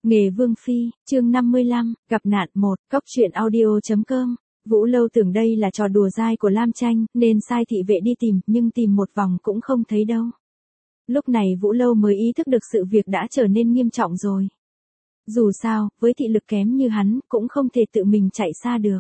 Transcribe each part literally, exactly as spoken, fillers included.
Nghề Vương Phi, chương năm mươi lăm, gặp nạn một, cóc truyện audio.com. Vũ Lâu tưởng đây là trò đùa dai của Lam Tranh, nên sai thị vệ đi tìm, nhưng tìm một vòng cũng không thấy đâu. Lúc này Vũ Lâu mới ý thức được sự việc đã trở nên nghiêm trọng rồi. Dù sao, với thị lực kém như hắn, cũng không thể tự mình chạy xa được.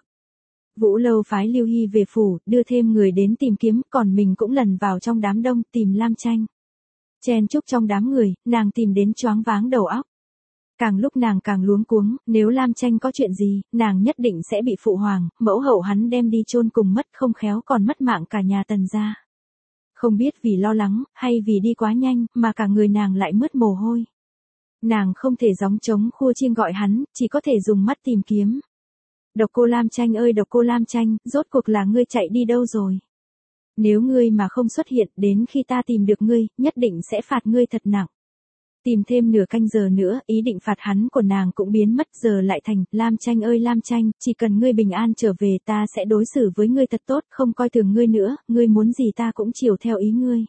Vũ Lâu phái Lưu Hy về phủ, đưa thêm người đến tìm kiếm, còn mình cũng lần vào trong đám đông, tìm Lam Tranh. Chen chúc trong đám người, nàng tìm đến choáng váng đầu óc. Càng lúc nàng càng luống cuống, nếu Lam Tranh có chuyện gì, nàng nhất định sẽ bị phụ hoàng, mẫu hậu hắn đem đi chôn cùng mất, không khéo còn mất mạng cả nhà Tần gia. Không biết vì lo lắng, hay vì đi quá nhanh, mà cả người nàng lại mướt mồ hôi. Nàng không thể gióng trống khua chiêng gọi hắn, chỉ có thể dùng mắt tìm kiếm. Độc Cô Lam Tranh ơi Độc Cô Lam Tranh, rốt cuộc là ngươi chạy đi đâu rồi? Nếu ngươi mà không xuất hiện, đến khi ta tìm được ngươi, nhất định sẽ phạt ngươi thật nặng. Tìm thêm nửa canh giờ nữa, ý định phạt hắn của nàng cũng biến mất, giờ lại thành, Lam Tranh ơi Lam Tranh, chỉ cần ngươi bình an trở về ta sẽ đối xử với ngươi thật tốt, không coi thường ngươi nữa, ngươi muốn gì ta cũng chiều theo ý ngươi.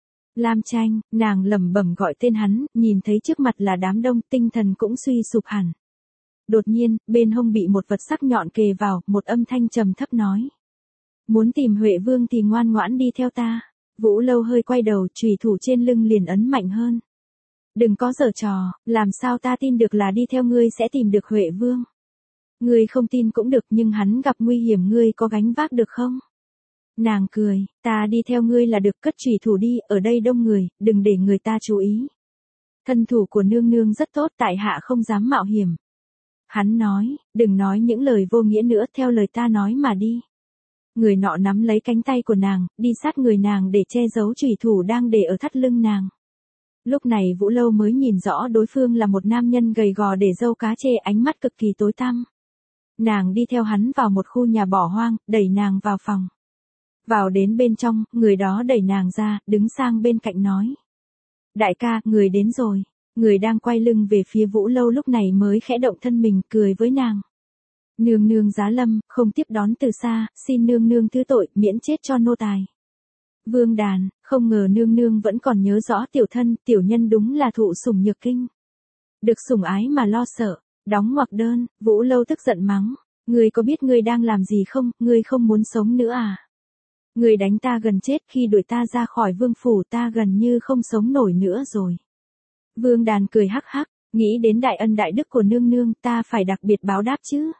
Lam Tranh, nàng lẩm bẩm gọi tên hắn, nhìn thấy trước mặt là đám đông, tinh thần cũng suy sụp hẳn. Đột nhiên, bên hông bị một vật sắc nhọn kề vào, một âm thanh trầm thấp nói. Muốn tìm Huệ Vương thì ngoan ngoãn đi theo ta. Vũ Lâu hơi quay đầu, chùy thủ trên lưng liền ấn mạnh hơn. Đừng có giở trò, làm sao ta tin được là đi theo ngươi sẽ tìm được Huệ Vương. Ngươi không tin cũng được, nhưng hắn gặp nguy hiểm ngươi có gánh vác được không? Nàng cười, ta đi theo ngươi là được, cất chùy thủ đi, ở đây đông người, đừng để người ta chú ý. Thân thủ của nương nương rất tốt, tại hạ không dám mạo hiểm. Hắn nói, đừng nói những lời vô nghĩa nữa, theo lời ta nói mà đi. Người nọ nắm lấy cánh tay của nàng, đi sát người nàng để che giấu chùy thủ đang để ở thắt lưng nàng. Lúc này Vũ Lâu mới nhìn rõ đối phương là một nam nhân gầy gò để râu cá chê, ánh mắt cực kỳ tối tăm. Nàng đi theo hắn vào một khu nhà bỏ hoang, đẩy nàng vào phòng. Vào đến bên trong, người đó đẩy nàng ra, đứng sang bên cạnh nói. Đại ca, người đến rồi. Người đang quay lưng về phía Vũ Lâu lúc này mới khẽ động thân mình, cười với nàng. Nương nương giá lâm, không tiếp đón từ xa, xin nương nương thứ tội, miễn chết cho nô tài. Vương Đàn, không ngờ nương nương vẫn còn nhớ rõ tiểu thân, tiểu nhân đúng là thụ sủng nhược kinh. Được sủng ái mà lo sợ, đóng ngoặc đơn, Vũ Lâu tức giận mắng. Ngươi có biết ngươi đang làm gì không, ngươi không muốn sống nữa à? Ngươi đánh ta gần chết, khi đuổi ta ra khỏi vương phủ ta gần như không sống nổi nữa rồi. Vương Đàn cười hắc hắc, nghĩ đến đại ân đại đức của nương nương, ta phải đặc biệt báo đáp chứ.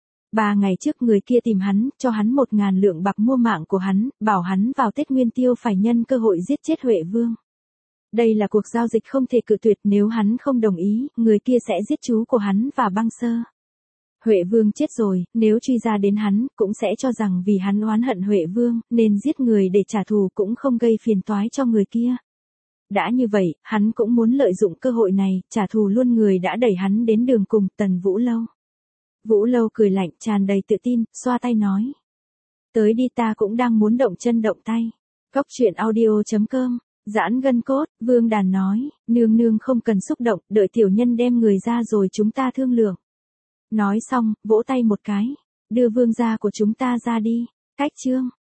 Ba ngày trước người kia tìm hắn, cho hắn một ngàn lượng bạc mua mạng của hắn, bảo hắn vào Tết Nguyên Tiêu phải nhân cơ hội giết chết Huệ Vương. Đây là cuộc giao dịch không thể cự tuyệt, nếu hắn không đồng ý, người kia sẽ giết chú của hắn và băng sơ. Huệ Vương chết rồi, nếu truy ra đến hắn, cũng sẽ cho rằng vì hắn oán hận Huệ Vương, nên giết người để trả thù cũng không gây phiền toái cho người kia. Đã như vậy, hắn cũng muốn lợi dụng cơ hội này, trả thù luôn người đã đẩy hắn đến đường cùng, Tần Vũ Lâu. Vũ Lâu cười lạnh, tràn đầy tự tin, xoa tay nói. Tới đi, ta cũng đang muốn động chân động tay. Cóc truyện audio.com, giãn gân cốt, Vương Đàn nói, nương nương không cần xúc động, đợi tiểu nhân đem người ra rồi chúng ta thương lượng. Nói xong, vỗ tay một cái, đưa vương gia của chúng ta ra đi. Cách chương.